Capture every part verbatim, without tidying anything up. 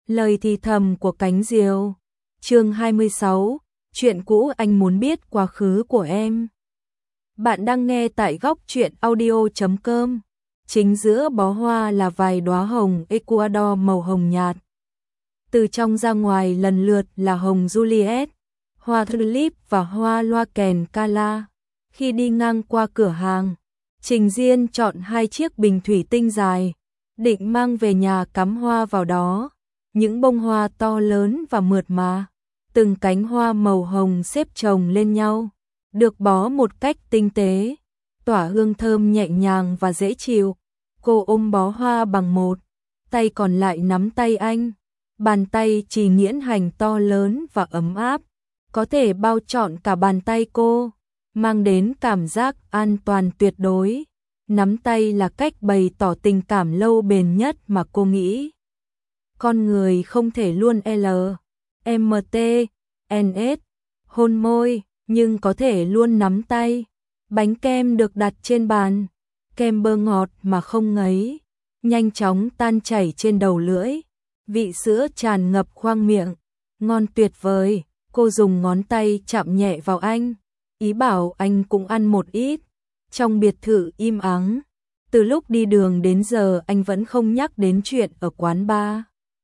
Lời thì thầm của cánh diều. Chương hai mươi sáu, chuyện cũ anh muốn biết quá khứ của em. Bạn đang nghe tại góc truyện audio chấm com. Chính giữa bó hoa là vài đóa hồng Ecuador màu hồng nhạt. Từ trong ra ngoài lần lượt là hồng Juliet, hoa tulip và hoa loa kèn Cala. Khi đi ngang qua cửa hàng, Trình Diên chọn hai chiếc bình thủy tinh dài, định mang về nhà cắm hoa vào đó. Những bông hoa to lớn và mượt mà, từng cánh hoa màu hồng xếp chồng lên nhau, được bó một cách tinh tế, tỏa hương thơm nhẹ nhàng và dễ chịu. Cô ôm bó hoa bằng một tay, còn lại nắm tay anh. Bàn tay Trì Nghiễn Hành to lớn và ấm áp, có thể bao trọn cả bàn tay cô, mang đến cảm giác an toàn tuyệt đối. Nắm tay là cách bày tỏ tình cảm lâu bền nhất mà cô nghĩ. Con người không thể luôn L, M T, N S, hôn môi, nhưng có thể luôn nắm tay. Bánh kem được đặt trên bàn, kem bơ ngọt mà không ngấy, nhanh chóng tan chảy trên đầu lưỡi. Vị sữa tràn ngập khoang miệng, ngon tuyệt vời. Cô dùng ngón tay chạm nhẹ vào anh, ý bảo anh cũng ăn một ít. Trong biệt thự im ắng, từ lúc đi đường đến giờ anh vẫn không nhắc đến chuyện ở quán bar.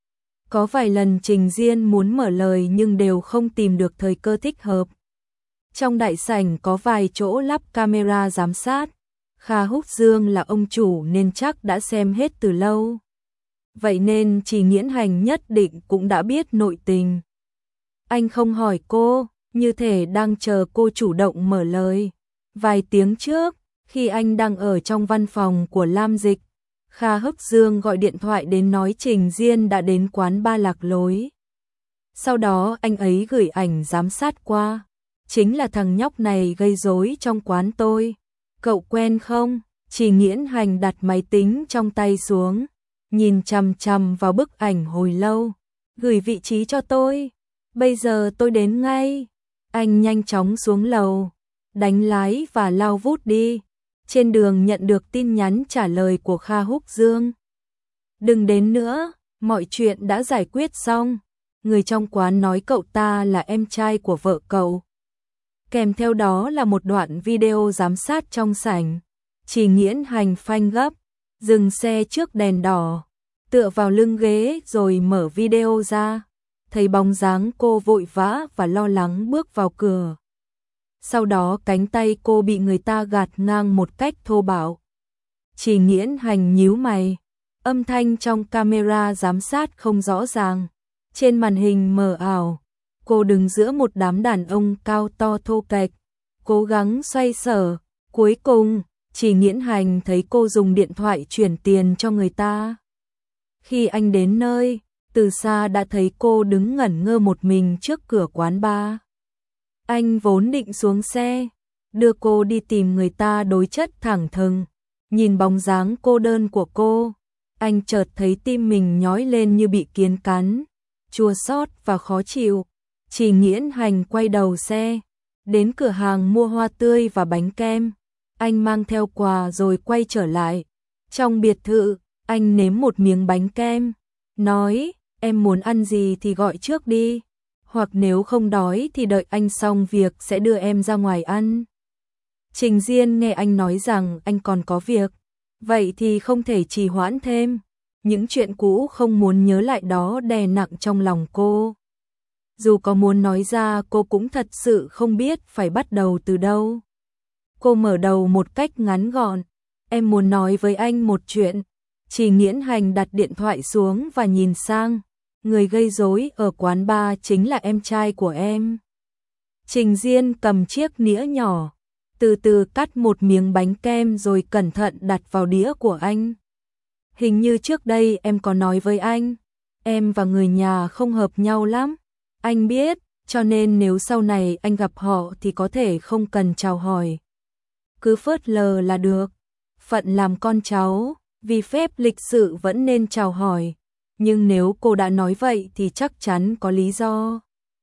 Có vài lần Trình Diên muốn mở lời nhưng đều không tìm được thời cơ thích hợp. Trong đại sảnh có vài chỗ lắp camera giám sát. Kha Húc Dương là ông chủ nên chắc đã xem hết từ lâu. Vậy nên Trì Nghiễn Hành nhất định cũng đã biết nội tình. Anh không hỏi cô, như thể đang chờ cô chủ động mở lời. Vài tiếng trước, khi anh đang ở trong văn phòng của Lam Dịch, Kha Húc Dương gọi điện thoại đến nói Trình Diên đã đến quán ba lạc lối. Sau đó anh ấy gửi ảnh giám sát qua. Chính là thằng nhóc này gây rối trong quán tôi. Cậu quen không? Trì Nghiễn Hành đặt máy tính trong tay xuống, nhìn chằm chằm vào bức ảnh hồi lâu. Gửi vị trí cho tôi. Bây giờ tôi đến ngay. Anh nhanh chóng xuống lầu, đánh lái và lao vút đi. Trên đường nhận được tin nhắn trả lời của Kha Húc Dương. Đừng đến nữa, mọi chuyện đã giải quyết xong. Người trong quán nói cậu ta là em trai của vợ cậu. Kèm theo đó là một đoạn video giám sát trong sảnh. Trì Nghiễn Hành phanh gấp, dừng xe trước đèn đỏ, tựa vào lưng ghế rồi mở video ra. Thấy bóng dáng cô vội vã và lo lắng bước vào cửa. Sau đó cánh tay cô bị người ta gạt ngang một cách thô bạo. Trì Nghiễn Hành nhíu mày, âm thanh trong camera giám sát không rõ ràng. Trên màn hình mờ ảo, cô đứng giữa một đám đàn ông cao to thô kệch, cố gắng xoay sở. Cuối cùng, Trì Nghiễn Hành thấy cô dùng điện thoại chuyển tiền cho người ta. Khi anh đến nơi, từ xa đã thấy cô đứng ngẩn ngơ một mình trước cửa quán bar. Anh vốn định xuống xe, đưa cô đi tìm người ta đối chất thẳng thừng. Nhìn bóng dáng cô đơn của cô, anh chợt thấy tim mình nhói lên như bị kiến cắn, chua xót và khó chịu. Trì Nghiễn Hành quay đầu xe, đến cửa hàng mua hoa tươi và bánh kem. Anh mang theo quà rồi quay trở lại. Trong biệt thự, anh nếm một miếng bánh kem, nói, em muốn ăn gì thì gọi trước đi. Hoặc nếu không đói thì đợi anh xong việc sẽ đưa em ra ngoài ăn. Trình Diên nghe anh nói rằng anh còn có việc, vậy thì không thể trì hoãn thêm. Những chuyện cũ không muốn nhớ lại đó đè nặng trong lòng cô. Dù có muốn nói ra cô cũng thật sự không biết phải bắt đầu từ đâu. Cô mở đầu một cách ngắn gọn, em muốn nói với anh một chuyện. Trì Nghiễn Hành đặt điện thoại xuống và nhìn sang. Người gây rối ở quán bar chính là em trai của em. Trình Diên cầm chiếc nĩa nhỏ, từ từ cắt một miếng bánh kem rồi cẩn thận đặt vào đĩa của anh. Hình như trước đây em có nói với anh, em và người nhà không hợp nhau lắm. Anh biết, cho nên nếu sau này anh gặp họ thì có thể không cần chào hỏi. Cứ phớt lờ là được. Phận làm con cháu, vì phép lịch sự vẫn nên chào hỏi. Nhưng nếu cô đã nói vậy thì chắc chắn có lý do.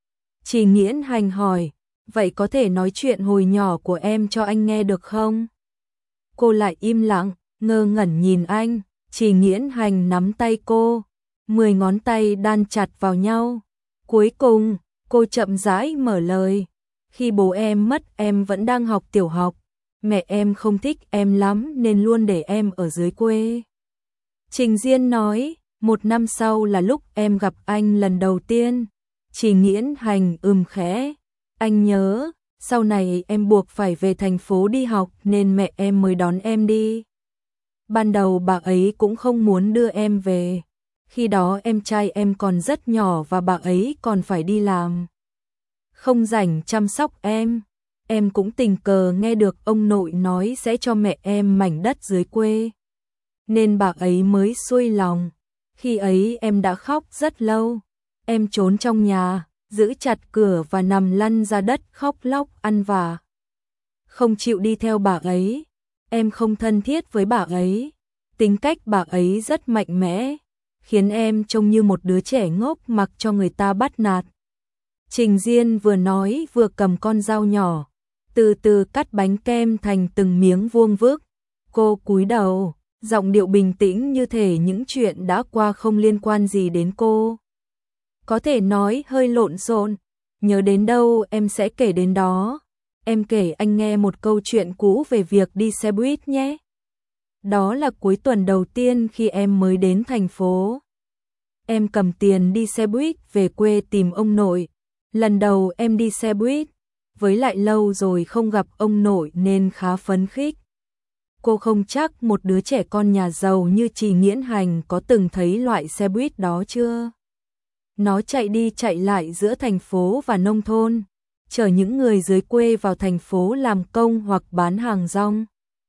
Trì Nghiễn Hành hỏi, vậy có thể nói chuyện hồi nhỏ của em cho anh nghe được không? Cô lại im lặng, ngơ ngẩn nhìn anh. Trì Nghiễn Hành nắm tay cô, mười ngón tay đan chặt vào nhau. Cuối cùng, cô chậm rãi mở lời. Khi bố em mất em vẫn đang học tiểu học. Mẹ em không thích em lắm nên luôn để em ở dưới quê. Trình Diên nói, một năm sau là lúc em gặp anh lần đầu tiên. Chỉ Nghiễn Hành ừm khẽ. Anh nhớ, sau này em buộc phải về thành phố đi học nên mẹ em mới đón em đi. Ban đầu bà ấy cũng không muốn đưa em về. Khi đó em trai em còn rất nhỏ và bà ấy còn phải đi làm. Không rảnh chăm sóc em. Em cũng tình cờ nghe được ông nội nói sẽ cho mẹ em mảnh đất dưới quê. Nên bà ấy mới xuôi lòng. Khi ấy em đã khóc rất lâu. Em trốn trong nhà, giữ chặt cửa và nằm lăn ra đất khóc lóc ăn vạ. Không chịu đi theo bà ấy. Em không thân thiết với bà ấy. Tính cách bà ấy rất mạnh mẽ, khiến em trông như một đứa trẻ ngốc mặc cho người ta bắt nạt. Trình Diên vừa nói vừa cầm con dao nhỏ, từ từ cắt bánh kem thành từng miếng vuông vức. Cô cúi đầu, giọng điệu bình tĩnh như thể những chuyện đã qua không liên quan gì đến cô. Có thể nói hơi lộn xộn, nhớ đến đâu em sẽ kể đến đó. Em kể anh nghe một câu chuyện cũ về việc đi xe buýt nhé. Đó là cuối tuần đầu tiên khi em mới đến thành phố. Em cầm tiền đi xe buýt về quê tìm ông nội. Lần đầu em đi xe buýt, với lại lâu rồi không gặp ông nội nên khá phấn khích. Cô không chắc một đứa trẻ con nhà giàu như Trì Nghiễn Hành có từng thấy loại xe buýt đó chưa? Nó chạy đi chạy lại giữa thành phố và nông thôn, chở những người dưới quê vào thành phố làm công hoặc bán hàng rong.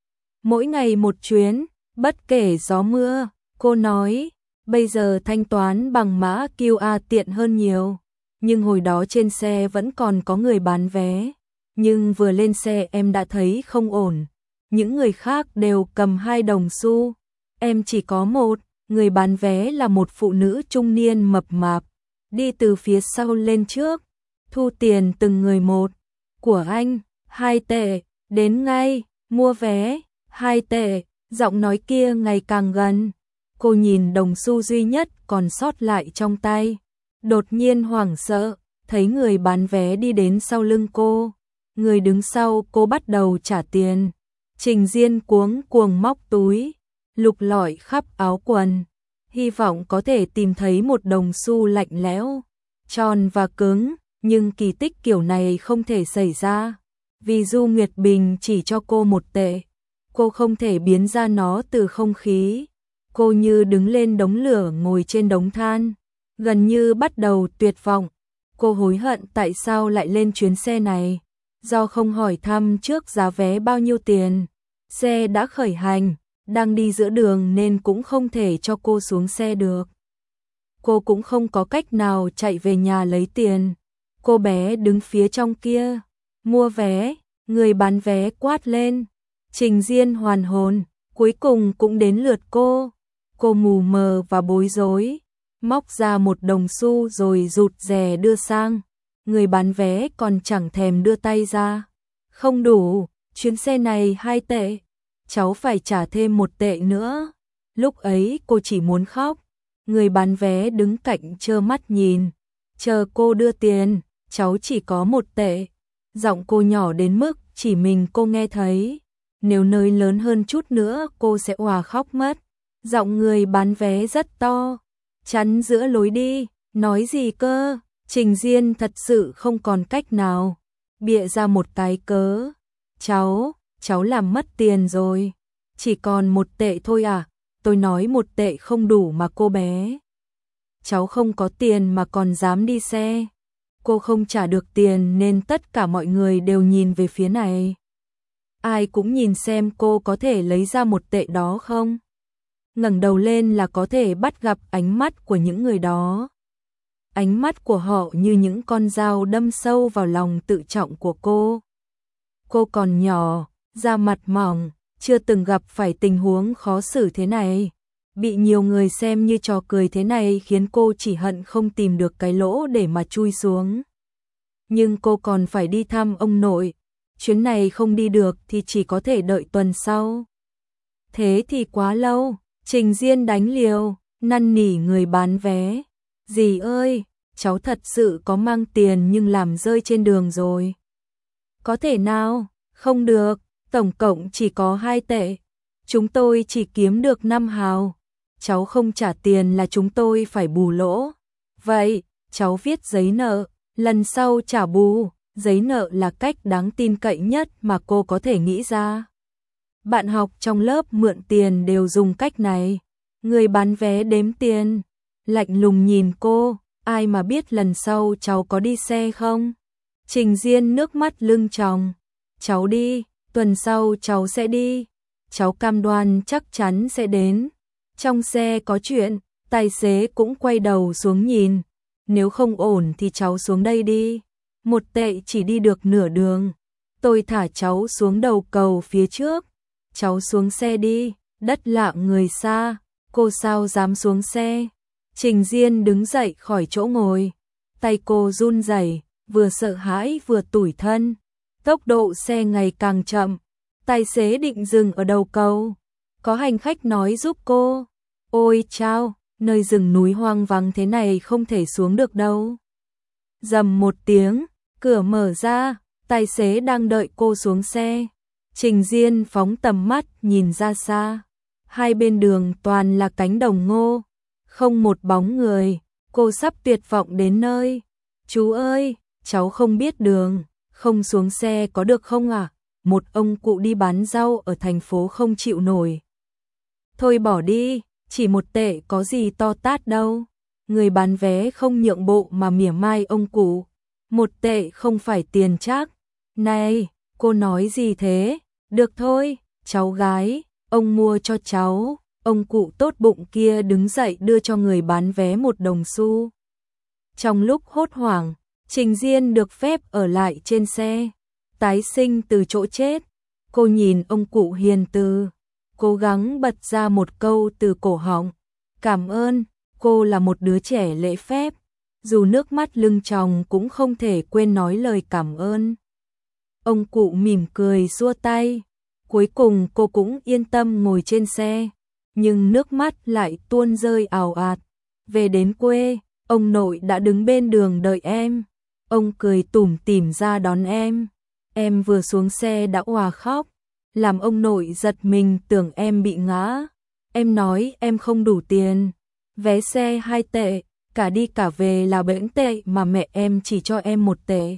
Mỗi ngày một chuyến, bất kể gió mưa, cô nói, bây giờ thanh toán bằng mã quy rờ tiện hơn nhiều. Nhưng hồi đó trên xe vẫn còn có người bán vé. Nhưng vừa lên xe em đã thấy không ổn. Những người khác đều cầm hai đồng xu. Em chỉ có một, người bán vé là một phụ nữ trung niên mập mạp. Đi từ phía sau lên trước, thu tiền từng người một. Của anh, hai tệ, đến ngay, mua vé, hai tệ, giọng nói kia ngày càng gần. Cô nhìn đồng xu duy nhất còn sót lại trong tay. Đột nhiên hoảng sợ, thấy người bán vé đi đến sau lưng cô. Người đứng sau cô bắt đầu trả tiền. Trình Diên cuống cuồng móc túi, lục lọi khắp áo quần. Hy vọng có thể tìm thấy một đồng xu lạnh lẽo, tròn và cứng. Nhưng kỳ tích kiểu này không thể xảy ra. Vì Du Nguyệt Bình chỉ cho cô một tệ. Cô không thể biến ra nó từ không khí. Cô như đứng lên đống lửa ngồi trên đống than. Gần như bắt đầu tuyệt vọng. Cô hối hận tại sao lại lên chuyến xe này. Do không hỏi thăm trước giá vé bao nhiêu tiền. Xe đã khởi hành, đang đi giữa đường nên cũng không thể cho cô xuống xe được. Cô cũng không có cách nào chạy về nhà lấy tiền. Cô bé đứng phía trong kia, mua vé, người bán vé quát lên. Trình Diên hoàn hồn, cuối cùng cũng đến lượt cô. Cô mù mờ và bối rối, móc ra một đồng xu rồi rụt rè đưa sang. Người bán vé còn chẳng thèm đưa tay ra. Không đủ, chuyến xe này hai tệ, cháu phải trả thêm một tệ nữa. Lúc ấy cô chỉ muốn khóc. Người bán vé đứng cạnh trơ mắt nhìn, chờ cô đưa tiền. Cháu chỉ có một tệ. Giọng cô nhỏ đến mức chỉ mình cô nghe thấy. Nếu nơi lớn hơn chút nữa cô sẽ òa khóc mất. Giọng người bán vé rất to, chắn giữa lối đi. Nói gì cơ? Trình Diên thật sự không còn cách nào. Bịa ra một cái cớ. Cháu, cháu làm mất tiền rồi. Chỉ còn một tệ thôi à? Tôi nói một tệ không đủ mà cô bé. Cháu không có tiền mà còn dám đi xe. Cô không trả được tiền nên tất cả mọi người đều nhìn về phía này. Ai cũng nhìn xem cô có thể lấy ra một tệ đó không. Ngẩng đầu lên là có thể bắt gặp ánh mắt của những người đó. Ánh mắt của họ như những con dao đâm sâu vào lòng tự trọng của cô. Cô còn nhỏ, da mặt mỏng, chưa từng gặp phải tình huống khó xử thế này. Bị nhiều người xem như trò cười thế này khiến cô chỉ hận không tìm được cái lỗ để mà chui xuống. Nhưng cô còn phải đi thăm ông nội. Chuyến này không đi được thì chỉ có thể đợi tuần sau. Thế thì quá lâu. Trình Diên đánh liều. năn nỉ người bán vé. Dì ơi, cháu thật sự có mang tiền nhưng làm rơi trên đường rồi. Có thể nào? Không được, tổng cộng chỉ có hai tệ. Chúng tôi chỉ kiếm được năm hào. Cháu không trả tiền là chúng tôi phải bù lỗ. Vậy, cháu viết giấy nợ, lần sau trả bù. Giấy nợ là cách đáng tin cậy nhất mà cô có thể nghĩ ra. Bạn học trong lớp mượn tiền đều dùng cách này. Người bán vé đếm tiền, lạnh lùng nhìn cô, ai mà biết lần sau cháu có đi xe không? Trình Diên nước mắt lưng tròng, cháu đi, tuần sau cháu sẽ đi, cháu cam đoan chắc chắn sẽ đến. Trong xe có chuyện, tài xế cũng quay đầu xuống nhìn, nếu không ổn thì cháu xuống đây đi. Một tệ chỉ đi được nửa đường, tôi thả cháu xuống đầu cầu phía trước, cháu xuống xe đi, đất lạ người xa, cô sao dám xuống xe. Trình Diên đứng dậy khỏi chỗ ngồi, tay cô run rẩy, vừa sợ hãi vừa tủi thân. Tốc độ xe ngày càng chậm, tài xế định dừng ở đầu cầu. Có hành khách nói giúp cô, ôi chao, nơi rừng núi hoang vắng thế này không thể xuống được đâu. Rầm một tiếng, cửa mở ra, tài xế đang đợi cô xuống xe. Trình Diên phóng tầm mắt nhìn ra xa, hai bên đường toàn là cánh đồng ngô, không một bóng người, cô sắp tuyệt vọng đến nơi. Chú ơi, cháu không biết đường, không xuống xe có được không ạ? À? Một ông cụ đi bán rau ở thành phố không chịu nổi. Thôi bỏ đi, chỉ một tệ có gì to tát đâu. Người bán vé không nhượng bộ mà mỉa mai ông cụ. Một tệ không phải tiền chắc. Này, cô nói gì thế? Được thôi, cháu gái, ông mua cho cháu. Ông cụ tốt bụng kia đứng dậy đưa cho người bán vé một đồng xu. Trong lúc hốt hoảng, Trình Diên được phép ở lại trên xe, tái sinh từ chỗ chết. Cô nhìn ông cụ hiền từ, cố gắng bật ra một câu từ cổ họng. Cảm ơn, cô là một đứa trẻ lễ phép, dù nước mắt lưng tròng cũng không thể quên nói lời cảm ơn. Ông cụ mỉm cười xua tay, cuối cùng cô cũng yên tâm ngồi trên xe, nhưng nước mắt lại tuôn rơi ào ạt. Về đến quê, ông nội đã đứng bên đường đợi em. Ông cười tủm tỉm ra đón em. Em vừa xuống xe đã òa khóc, làm ông nội giật mình tưởng em bị ngã. Em nói em không đủ tiền, vé xe hai tệ, cả đi cả về là bảy tệ mà mẹ em chỉ cho em một tệ.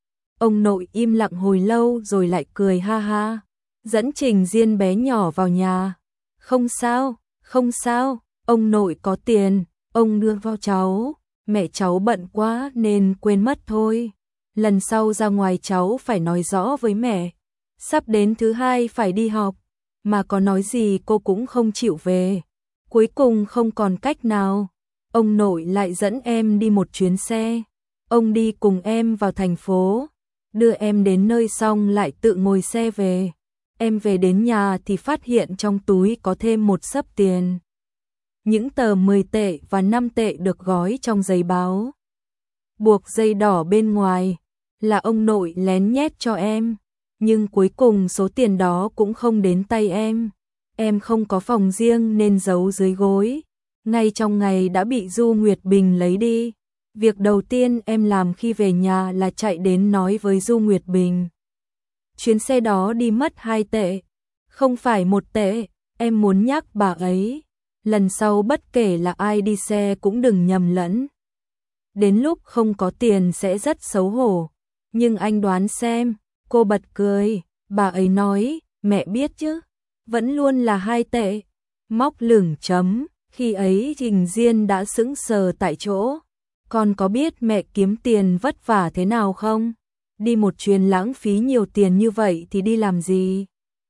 Ông nội im lặng hồi lâu rồi lại cười ha ha, dẫn Trình Diên bé nhỏ vào nhà. Không sao, không sao, ông nội có tiền, ông đưa vào cháu, mẹ cháu bận quá nên quên mất thôi. Lần sau ra ngoài cháu phải nói rõ với mẹ, sắp đến thứ hai phải đi học, mà có nói gì cô cũng không chịu về. Cuối cùng không còn cách nào, ông nội lại dẫn em đi một chuyến xe. Ông đi cùng em vào thành phố, đưa em đến nơi xong lại tự ngồi xe về. Em về đến nhà thì phát hiện trong túi có thêm một xấp tiền. Những tờ mười tệ và năm tệ được gói trong giấy báo, buộc dây đỏ bên ngoài, là ông nội lén nhét cho em. Nhưng cuối cùng số tiền đó cũng không đến tay em. Em không có phòng riêng nên giấu dưới gối. Ngay trong ngày đã bị Du Nguyệt Bình lấy đi. Việc đầu tiên em làm khi về nhà là chạy đến nói với Du Nguyệt Bình. Chuyến xe đó đi mất hai tệ, không phải một tệ. Em muốn nhắc bà ấy, lần sau bất kể là ai đi xe cũng đừng nhầm lẫn. Đến lúc không có tiền sẽ rất xấu hổ. Nhưng anh đoán xem. Cô bật cười, bà ấy nói, mẹ biết chứ, vẫn luôn là hai tệ. Móc lửng chấm, khi ấy Trình Diên đã sững sờ tại chỗ. Con có biết mẹ kiếm tiền vất vả thế nào không? Đi một chuyến lãng phí nhiều tiền như vậy thì đi làm gì?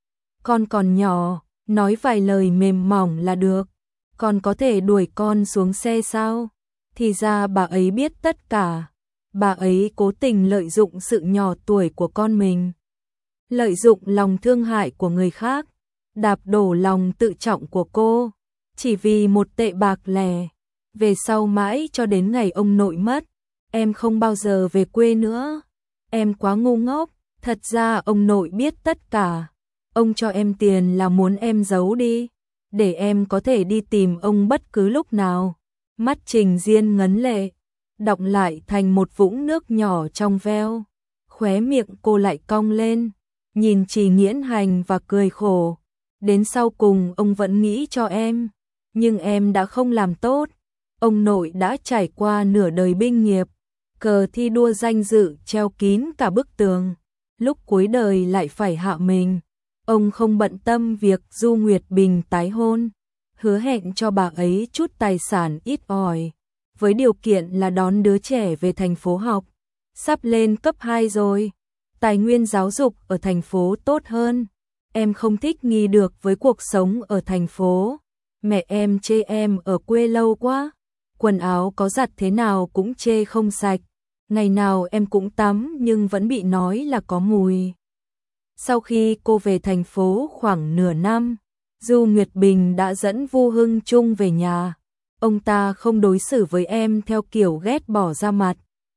Con còn nhỏ, nói vài lời mềm mỏng là được. Con có thể đuổi con xuống xe sao? Thì ra bà ấy biết tất cả. Bà ấy cố tình lợi dụng sự nhỏ tuổi của con mình, lợi dụng lòng thương hại của người khác, đạp đổ lòng tự trọng của cô, chỉ vì một tệ bạc lẻ. Về sau mãi cho đến ngày ông nội mất, em không bao giờ về quê nữa. Em quá ngu ngốc, thật ra ông nội biết tất cả. Ông cho em tiền là muốn em giấu đi. để em có thể đi tìm ông bất cứ lúc nào. Mắt Trình Diên ngấn lệ, đọng lại thành một vũng nước nhỏ trong veo. Khóe miệng cô lại cong lên, nhìn Trì Nghiễn Hành và cười khổ. Đến sau cùng ông vẫn nghĩ cho em, nhưng em đã không làm tốt. Ông nội đã trải qua nửa đời binh nghiệp, cờ thi đua danh dự treo kín cả bức tường. Lúc cuối đời lại phải hạ mình. Ông không bận tâm việc Du Nguyệt Bình tái hôn, hứa hẹn cho bà ấy chút tài sản ít ỏi, với điều kiện là đón đứa trẻ về thành phố học. Sắp lên cấp hai rồi, tài nguyên giáo dục ở thành phố tốt hơn. Em không thích nghi được với cuộc sống ở thành phố. Mẹ em chê em ở quê lâu quá, quần áo có giặt thế nào cũng chê không sạch. Ngày nào em cũng tắm nhưng vẫn bị nói là có mùi. Sau khi cô về thành phố khoảng nửa năm, Du Nguyệt Bình đã dẫn Vu Hưng Trung về nhà. Ông ta không đối xử với em theo kiểu ghét bỏ ra mặt,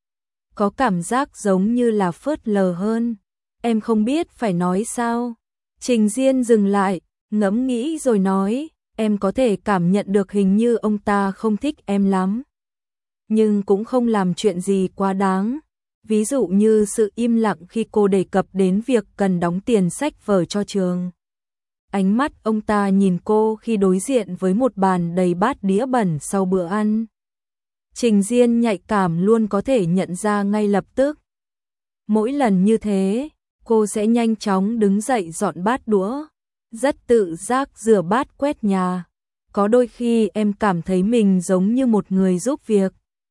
có cảm giác giống như là phớt lờ hơn. Em không biết phải nói sao. Trình Diên dừng lại, ngẫm nghĩ rồi nói, em có thể cảm nhận được hình như ông ta không thích em lắm, nhưng cũng không làm chuyện gì quá đáng. Ví dụ như sự im lặng khi cô đề cập đến việc cần đóng tiền sách vở cho trường. Ánh mắt ông ta nhìn cô khi đối diện với một bàn đầy bát đĩa bẩn sau bữa ăn. Trình Diên nhạy cảm luôn có thể nhận ra ngay lập tức. Mỗi lần như thế, cô sẽ nhanh chóng đứng dậy dọn bát đũa, rất tự giác rửa bát quét nhà. Có đôi khi em cảm thấy mình giống như một người giúp việc.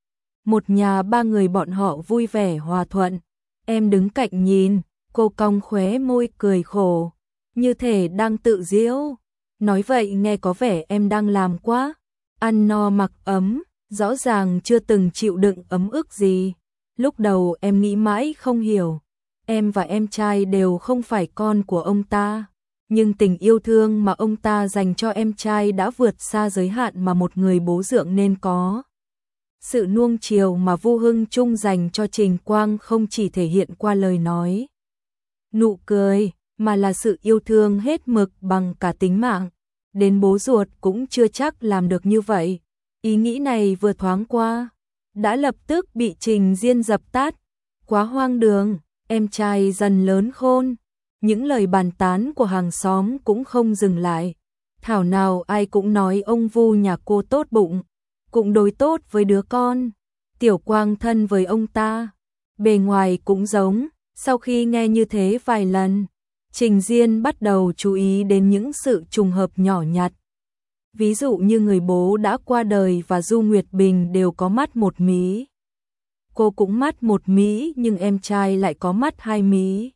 Một nhà ba người bọn họ vui vẻ hòa thuận. Em đứng cạnh nhìn, cô cong khóe môi cười khổ, như thể đang tự giễu. Nói vậy nghe có vẻ em đang làm quá. Ăn no mặc ấm, rõ ràng chưa từng chịu đựng ấm ức gì. Lúc đầu em nghĩ mãi không hiểu. Em và em trai đều không phải con của ông ta, nhưng tình yêu thương mà ông ta dành cho em trai đã vượt xa giới hạn mà một người bố dượng nên có. Sự nuông chiều mà Vu Hưng Trung dành cho Trình Quang không chỉ thể hiện qua lời nói, nụ cười, mà là sự yêu thương hết mực bằng cả tính mạng. Đến bố ruột cũng chưa chắc làm được như vậy. Ý nghĩ này vừa thoáng qua, đã lập tức bị Trình Diên dập tắt. Quá hoang đường, em trai dần lớn khôn. Những lời bàn tán của hàng xóm cũng không dừng lại. Thảo nào ai cũng nói ông Vu nhà cô tốt bụng, cũng đối tốt với đứa con. Tiểu Quang thân với ông ta, bề ngoài cũng giống. Sau khi nghe như thế vài lần, Trình Diên bắt đầu chú ý đến những sự trùng hợp nhỏ nhặt. Ví dụ như người bố đã qua đời và Du Nguyệt Bình đều có mắt một mí. Cô cũng mắt một mí nhưng em trai lại có mắt hai mí.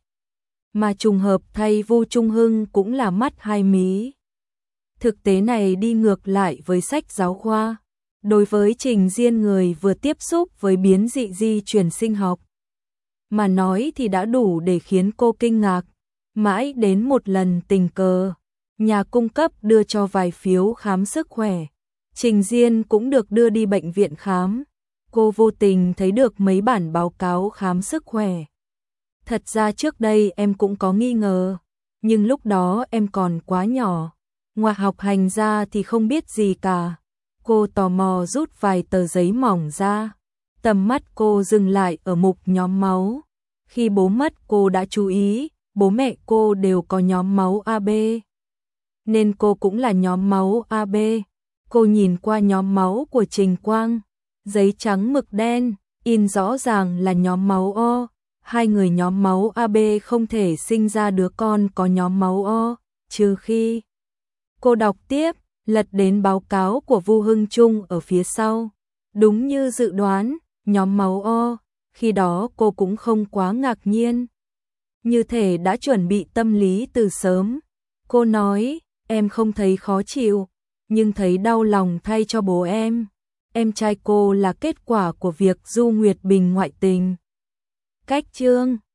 Mà trùng hợp thay Vu Trung Hưng cũng là mắt hai mí. Thực tế này đi ngược lại với sách giáo khoa. Đối với Trình Diên, người vừa tiếp xúc với biến dị di truyền sinh học mà nói thì đã đủ để khiến cô kinh ngạc. Mãi đến một lần tình cờ, nhà cung cấp đưa cho vài phiếu khám sức khỏe. Trình Diên cũng được đưa đi bệnh viện khám. Cô vô tình thấy được mấy bản báo cáo khám sức khỏe. Thật ra trước đây em cũng có nghi ngờ, nhưng lúc đó em còn quá nhỏ. Ngoài học hành ra thì không biết gì cả. Cô tò mò rút vài tờ giấy mỏng ra. Tầm mắt cô dừng lại ở mục nhóm máu. Khi bố mất cô đã chú ý, bố mẹ cô đều có nhóm máu a bê. Nên cô cũng là nhóm máu a bê. Cô nhìn qua nhóm máu của Trình Quang. Giấy trắng mực đen, in rõ ràng là nhóm máu O. Hai người nhóm máu a bê không thể sinh ra đứa con có nhóm máu O, trừ khi... Cô đọc tiếp, lật đến báo cáo của Vu Hưng Trung ở phía sau. Đúng như dự đoán, nhóm máu O. Khi đó cô cũng không quá ngạc nhiên. Như thể đã chuẩn bị tâm lý từ sớm. Cô nói, em không thấy khó chịu, nhưng thấy đau lòng thay cho bố em. Em trai cô là kết quả của việc Du Nguyệt Bình ngoại tình. Cách chương